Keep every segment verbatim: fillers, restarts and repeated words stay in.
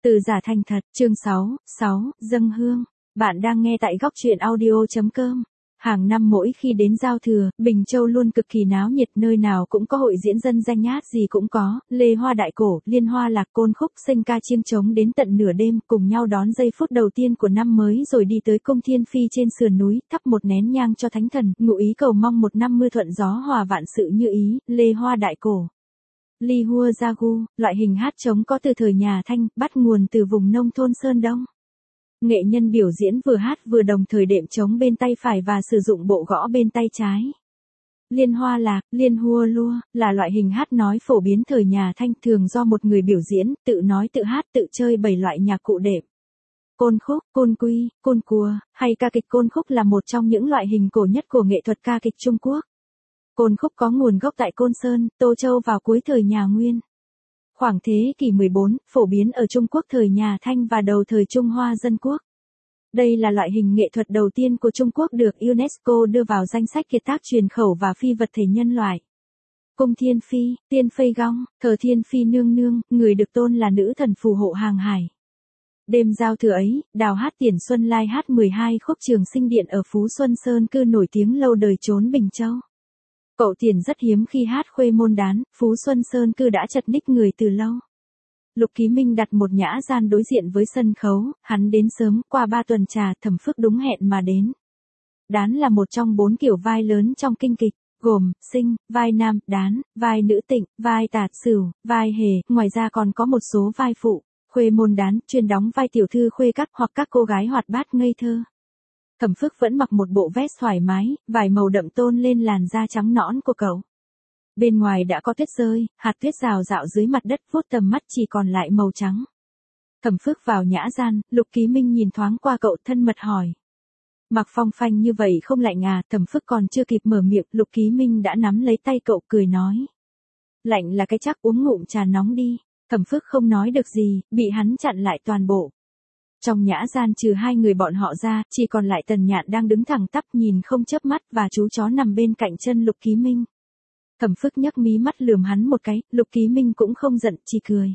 Từ giả thành thật, chương sáu, sáu, dâng hương. Bạn đang nghe tại góc truyện audio chấm com. Hàng năm mỗi khi đến giao thừa, Bình Châu luôn cực kỳ náo nhiệt, nơi nào cũng có hội diễn dân danh nhát gì cũng có, lê hoa đại cổ, liên hoa lạc côn khúc sinh ca chiêng trống đến tận nửa đêm, cùng nhau đón giây phút đầu tiên của năm mới rồi đi tới cung Thiên Phi trên sườn núi, thắp một nén nhang cho thánh thần, ngụ ý cầu mong một năm mưa thuận gió hòa vạn sự như ý, lê hoa đại cổ. Li Hua Gia Gu, loại hình hát trống có từ thời nhà Thanh, bắt nguồn từ vùng nông thôn Sơn Đông. Nghệ nhân biểu diễn vừa hát vừa đồng thời đệm trống bên tay phải và sử dụng bộ gõ bên tay trái. Liên hoa lạc, liên hua lua, là loại hình hát nói phổ biến thời nhà Thanh, thường do một người biểu diễn, tự nói tự hát tự chơi bảy loại nhạc cụ đệm. Côn khúc, côn quy, côn cua, hay ca kịch. Côn khúc là một trong những loại hình cổ nhất của nghệ thuật ca kịch Trung Quốc. Côn khúc có nguồn gốc tại Côn Sơn, Tô Châu vào cuối thời nhà Nguyên. Khoảng thế kỷ mười bốn, phổ biến ở Trung Quốc thời nhà Thanh và đầu thời Trung Hoa Dân Quốc. Đây là loại hình nghệ thuật đầu tiên của Trung Quốc được UNESCO đưa vào danh sách kiệt tác truyền khẩu và phi vật thể nhân loại. Cung Thiên Phi, Tiên Phây Gong, thờ Thiên Phi nương nương, người được tôn là nữ thần phù hộ hàng hải. Đêm giao thừa ấy, Đào hát Tiền Xuân Lai hát mười hai khúc Trường Sinh Điện ở Phú Xuân Sơn Cư nổi tiếng lâu đời trốn Bình Châu. Cậu Tiền rất hiếm khi hát Khuê Môn Đán, Phú Xuân Sơn Cư đã chật ních người từ lâu. Lục Ký Minh đặt một nhã gian đối diện với sân khấu, hắn đến sớm, qua ba tuần trà, Thẩm Phước đúng hẹn mà đến. Đán là một trong bốn kiểu vai lớn trong kinh kịch, gồm, sinh, vai nam, đán, vai nữ tịnh, vai tạt, sửu, vai hề, ngoài ra còn có một số vai phụ. Khuê Môn Đán, chuyên đóng vai tiểu thư khuê các hoặc các cô gái hoạt bát ngây thơ. Thẩm Phước vẫn mặc một bộ vest thoải mái, vải màu đậm tôn lên làn da trắng nõn của cậu. Bên ngoài đã có tuyết rơi, hạt tuyết rào rạo dưới mặt đất, vuốt tầm mắt chỉ còn lại màu trắng. Thẩm Phước vào nhã gian, Lục Ký Minh nhìn thoáng qua cậu thân mật hỏi. Mặc phong phanh như vậy không lạnh à? Thẩm Phước còn chưa kịp mở miệng, Lục Ký Minh đã nắm lấy tay cậu cười nói. Lạnh là cái chắc, uống ngụm trà nóng đi. Thẩm Phước không nói được gì, bị hắn chặn lại toàn bộ. Trong nhã gian trừ hai người bọn họ ra, chỉ còn lại Tần Nhạn đang đứng thẳng tắp nhìn không chớp mắt và chú chó nằm bên cạnh chân Lục Ký Minh. Thẩm Phước nhấc mí mắt lườm hắn một cái, Lục Ký Minh cũng không giận, chỉ cười.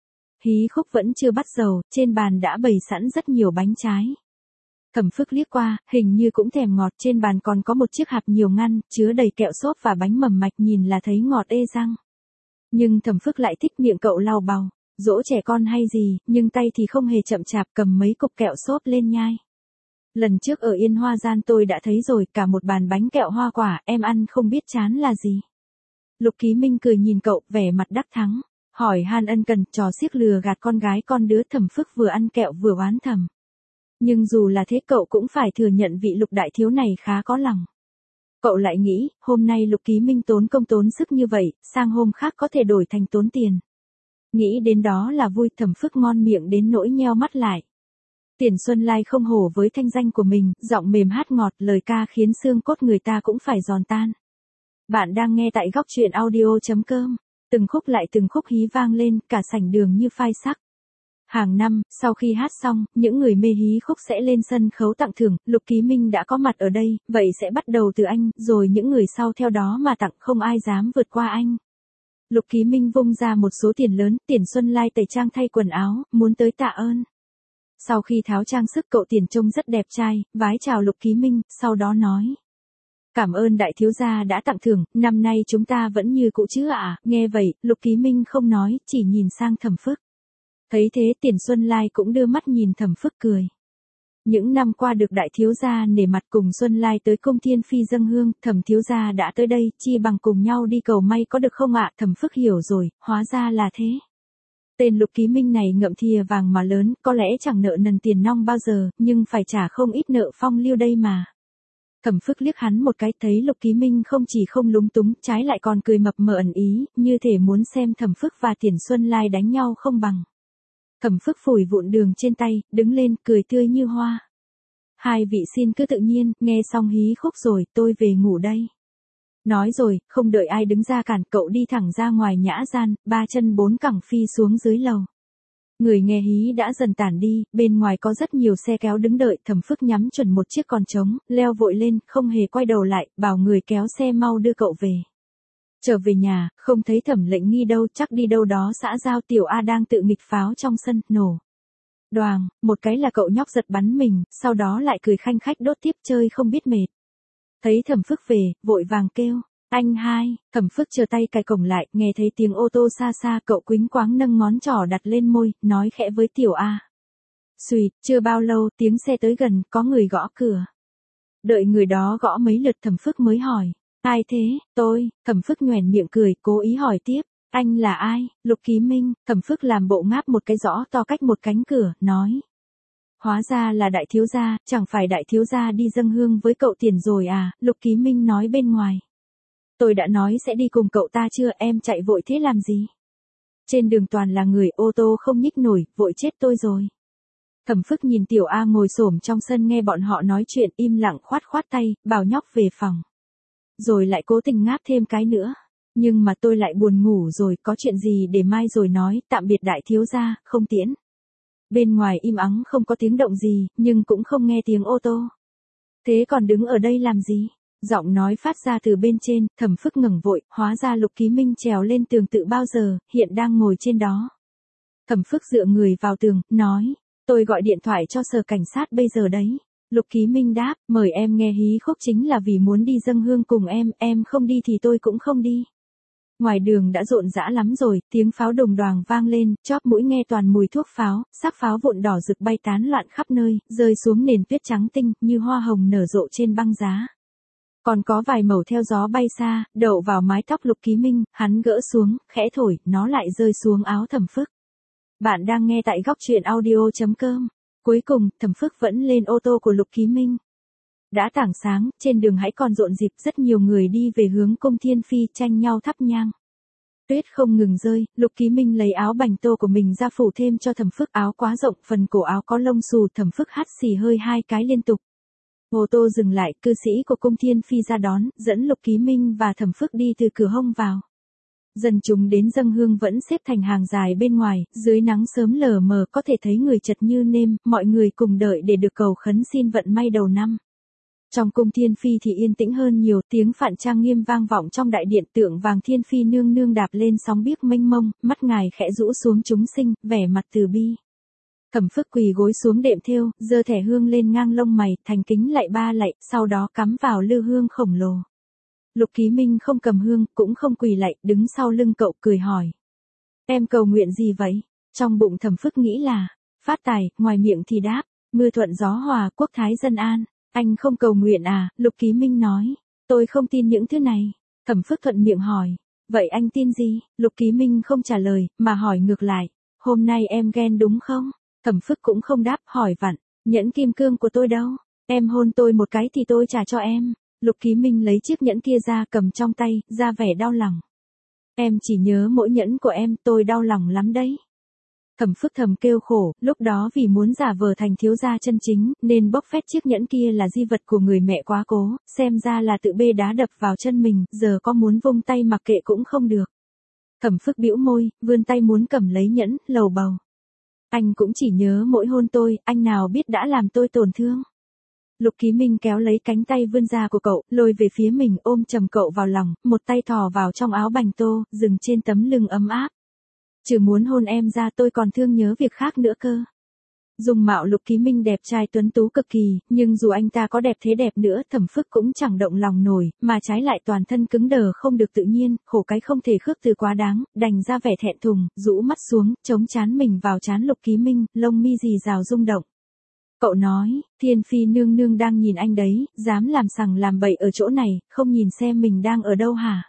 Hí khúc vẫn chưa bắt dầu, trên bàn đã bày sẵn rất nhiều bánh trái. Thẩm Phước liếc qua, hình như cũng thèm ngọt, trên bàn còn có một chiếc hạp nhiều ngăn, chứa đầy kẹo xốp và bánh mầm mạch, nhìn là thấy ngọt ê răng. Nhưng Thẩm Phước lại thích miệng cậu lau bào. Dỗ trẻ con hay gì, nhưng tay thì không hề chậm chạp, cầm mấy cục kẹo xốp lên nhai. Lần trước ở Yên Hoa Gian tôi đã thấy rồi, cả một bàn bánh kẹo hoa quả, em ăn không biết chán là gì. Lục Ký Minh cười nhìn cậu, vẻ mặt đắc thắng, hỏi han ân cần, trò xiếc lừa gạt con gái con đứa. Thẩm Phước vừa ăn kẹo vừa oán thầm. Nhưng dù là thế cậu cũng phải thừa nhận vị Lục đại thiếu này khá có lòng. Cậu lại nghĩ, hôm nay Lục Ký Minh tốn công tốn sức như vậy, sang hôm khác có thể đổi thành tốn tiền. Nghĩ đến đó là vui, Thẩm Phước ngon miệng đến nỗi nheo mắt lại. Tiền Xuân Lai không hổ với thanh danh của mình, giọng mềm hát ngọt, lời ca khiến xương cốt người ta cũng phải giòn tan. Bạn đang nghe tại góc truyện audio chấm com. Từng khúc lại từng khúc hí vang lên, cả sảnh đường như phai sắc. Hàng năm, sau khi hát xong, những người mê hí khúc sẽ lên sân khấu tặng thưởng. Lục Ký Minh đã có mặt ở đây, vậy sẽ bắt đầu từ anh, rồi những người sau theo đó mà tặng, không ai dám vượt qua anh. Lục Ký Minh vung ra một số tiền lớn, Tiền Xuân Lai tẩy trang thay quần áo, muốn tới tạ ơn. Sau khi tháo trang sức, cậu Tiền trông rất đẹp trai, vái chào Lục Ký Minh, sau đó nói. Cảm ơn đại thiếu gia đã tặng thưởng, năm nay chúng ta vẫn như cũ chứ ạ. À? Nghe vậy, Lục Ký Minh không nói, chỉ nhìn sang Thẩm Phước. Thấy thế Tiền Xuân Lai cũng đưa mắt nhìn Thẩm Phước cười. Những năm qua được đại thiếu gia nể mặt cùng Xuân Lai tới cung Thiên Phi dâng hương, Thẩm thiếu gia đã tới đây, chi bằng cùng nhau đi cầu may có được không ạ? Thẩm Phước hiểu rồi, hóa ra là thế. Tên Lục Ký Minh này ngậm thìa vàng mà lớn, có lẽ chẳng nợ nần tiền nong bao giờ, nhưng phải trả không ít nợ phong lưu đây mà. Thẩm Phước liếc hắn một cái, thấy Lục Ký Minh không chỉ không lúng túng, trái lại còn cười mập mờ ẩn ý, như thể muốn xem Thẩm Phước và Tiền Xuân Lai đánh nhau không bằng. Thẩm Phước phủi vụn đường trên tay, đứng lên, cười tươi như hoa. Hai vị xin cứ tự nhiên, nghe xong hí khúc rồi, tôi về ngủ đây. Nói rồi, không đợi ai đứng ra cản, cậu đi thẳng ra ngoài nhã gian, ba chân bốn cẳng phi xuống dưới lầu. Người nghe hí đã dần tản đi, bên ngoài có rất nhiều xe kéo đứng đợi, Thẩm Phước nhắm chuẩn một chiếc còn trống, leo vội lên, không hề quay đầu lại, bảo người kéo xe mau đưa cậu về. Trở về nhà, không thấy Thẩm Lệnh Nghi đâu, chắc đi đâu đó xã giao. Tiểu A đang tự nghịch pháo trong sân, nổ. Đoàng, một cái là cậu nhóc giật bắn mình, sau đó lại cười khanh khách đốt tiếp chơi không biết mệt. Thấy Thẩm Phước về, vội vàng kêu, anh hai, Thẩm Phước chờ tay cài cổng lại, nghe thấy tiếng ô tô xa xa, cậu quýnh quáng nâng ngón trỏ đặt lên môi, nói khẽ với Tiểu A. Xùi, chưa bao lâu, tiếng xe tới gần, có người gõ cửa. Đợi người đó gõ mấy lượt Thẩm Phước mới hỏi, ai thế, tôi, Thẩm Phước nhoẻn miệng cười, cố ý hỏi tiếp, anh là ai, Lục Ký Minh, Thẩm Phước làm bộ ngáp một cái rõ to cách một cánh cửa, nói. Hóa ra là đại thiếu gia, chẳng phải đại thiếu gia đi dâng hương với cậu tiền rồi à, Lục Ký Minh nói bên ngoài. Tôi đã nói sẽ đi cùng cậu ta chưa, em chạy vội thế làm gì? Trên đường toàn là người, ô tô không nhích nổi, vội chết tôi rồi. Thẩm Phước nhìn Tiểu A ngồi xổm trong sân nghe bọn họ nói chuyện im lặng khoát khoát tay, bảo nhóc về phòng. Rồi lại cố tình ngáp thêm cái nữa. Nhưng mà tôi lại buồn ngủ rồi, có chuyện gì để mai rồi nói, tạm biệt đại thiếu gia, không tiễn. Bên ngoài im ắng không có tiếng động gì, nhưng cũng không nghe tiếng ô tô. Thế còn đứng ở đây làm gì? Giọng nói phát ra từ bên trên, Thẩm Phước ngẩng vội, hóa ra Lục Ký Minh trèo lên tường tự bao giờ, hiện đang ngồi trên đó. Thẩm Phước dựa người vào tường, nói, tôi gọi điện thoại cho sở cảnh sát bây giờ đấy. Lục Ký Minh đáp, mời em nghe hí khúc chính là vì muốn đi dâng hương cùng em, em không đi thì tôi cũng không đi. Ngoài đường đã rộn rã lắm rồi, tiếng pháo đồng đoàng vang lên, chóp mũi nghe toàn mùi thuốc pháo, sắc pháo vụn đỏ rực bay tán loạn khắp nơi, rơi xuống nền tuyết trắng tinh, như hoa hồng nở rộ trên băng giá. Còn có vài mẩu theo gió bay xa, đậu vào mái tóc Lục Ký Minh, hắn gỡ xuống, khẽ thổi, nó lại rơi xuống áo Thẩm Phước. Bạn đang nghe tại góc truyện audio chấm com. Cuối cùng, Thẩm Phước vẫn lên ô tô của Lục Ký Minh. Đã tảng sáng, trên đường hãy còn rộn rịp, rất nhiều người đi về hướng cung Thiên Phi tranh nhau thắp nhang. Tuyết không ngừng rơi, Lục Ký Minh lấy áo bành tô của mình ra phủ thêm cho Thẩm Phước, áo quá rộng, phần cổ áo có lông xù, Thẩm Phước hắt xì hơi hai cái liên tục. Ô tô dừng lại, cư sĩ của cung Thiên Phi ra đón, dẫn Lục Ký Minh và Thẩm Phước đi từ cửa hông vào. Dân chúng đến dâng hương vẫn xếp thành hàng dài bên ngoài, dưới nắng sớm lờ mờ có thể thấy người chật như nêm, mọi người cùng đợi để được cầu khấn xin vận may đầu năm. Trong cung Thiên Phi thì yên tĩnh hơn nhiều, tiếng phạn trang nghiêm vang vọng trong đại điện, tượng vàng Thiên Phi nương nương đạp lên sóng biếc mênh mông, mắt ngài khẽ rũ xuống chúng sinh, vẻ mặt từ bi. Thẩm Phước quỳ gối xuống đệm thêu, giơ thẻ hương lên ngang lông mày, thành kính lạy ba lạy, sau đó cắm vào lư hương khổng lồ. Lục Ký Minh không cầm hương, cũng không quỳ lạy, đứng sau lưng cậu cười hỏi. Em cầu nguyện gì vậy? Trong bụng Thẩm Phước nghĩ là, phát tài, ngoài miệng thì đáp, mưa thuận gió hòa, quốc thái dân an. Anh không cầu nguyện à? Lục Ký Minh nói. Tôi không tin những thứ này. Thẩm Phước thuận miệng hỏi. Vậy anh tin gì? Lục Ký Minh không trả lời, mà hỏi ngược lại. Hôm nay em ghen đúng không? Thẩm Phước cũng không đáp, hỏi vặn. Nhẫn kim cương của tôi đâu? Em hôn tôi một cái thì tôi trả cho em. Lục Ký Minh lấy chiếc nhẫn kia ra cầm trong tay, ra vẻ đau lòng. Em chỉ nhớ mỗi nhẫn của em, tôi đau lòng lắm đấy. Thẩm Phước thầm kêu khổ, lúc đó vì muốn giả vờ thành thiếu gia chân chính, nên bốc phét chiếc nhẫn kia là di vật của người mẹ quá cố, xem ra là tự bê đá đập vào chân mình, giờ có muốn vung tay mặc kệ cũng không được. Thẩm Phước bĩu môi, vươn tay muốn cầm lấy nhẫn, lầu bầu. Anh cũng chỉ nhớ mỗi hôn tôi, anh nào biết đã làm tôi tổn thương. Lục Ký Minh kéo lấy cánh tay vươn ra của cậu, lôi về phía mình, ôm chầm cậu vào lòng, một tay thò vào trong áo bành tô, dừng trên tấm lưng ấm áp. Trừ muốn hôn em ra tôi còn thương nhớ việc khác nữa cơ. Dung mạo Lục Ký Minh đẹp trai tuấn tú cực kỳ, nhưng dù anh ta có đẹp thế đẹp nữa, Thẩm Phước cũng chẳng động lòng nổi, mà trái lại toàn thân cứng đờ không được tự nhiên, khổ cái không thể khước từ quá đáng, đành ra vẻ thẹn thùng, rũ mắt xuống, chống trán mình vào trán Lục Ký Minh, lông mi rì rào rung động. Cậu nói, Thiên Phi nương nương đang nhìn anh đấy, dám làm sằng làm bậy ở chỗ này, không nhìn xem mình đang ở đâu hả?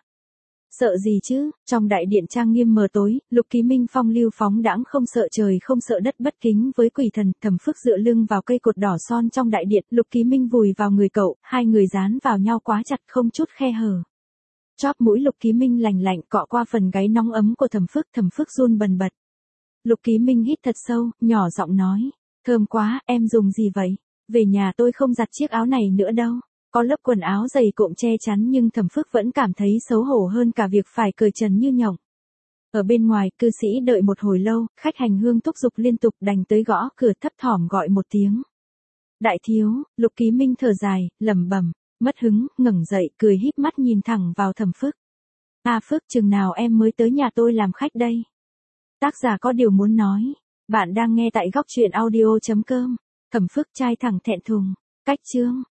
Sợ gì chứ? Trong đại điện trang nghiêm mờ tối, Lục Ký Minh phong lưu phóng đãng không sợ trời không sợ đất, bất kính với quỷ thần. Thẩm Phước dựa lưng vào cây cột đỏ son trong đại điện, Lục Ký Minh vùi vào người cậu, hai người dán vào nhau quá chặt không chút khe hở. Chóp mũi Lục Ký Minh lành lạnh cọ qua phần gáy nóng ấm của Thẩm Phước, Thẩm Phước run bần bật. Lục Ký Minh hít thật sâu, nhỏ giọng nói, thơm quá, em dùng gì vậy? Về nhà tôi không giặt chiếc áo này nữa đâu. Có lớp quần áo dày cộm che chắn nhưng Thẩm Phước vẫn cảm thấy xấu hổ hơn cả việc phải cởi trần như nhộng. Ở bên ngoài, cư sĩ đợi một hồi lâu, khách hành hương thúc giục liên tục đành tới gõ cửa thấp thỏm gọi một tiếng. Đại thiếu, Lục Ký Minh thở dài, lẩm bẩm, mất hứng, ngẩng dậy, cười híp mắt nhìn thẳng vào Thẩm Phước. A Phước, chừng nào em mới tới nhà tôi làm khách đây? Tác giả có điều muốn nói. Bạn đang nghe tại góc truyện audio chấm com. Cẩm Phước trai thẳng thẹn thùng. Cách chương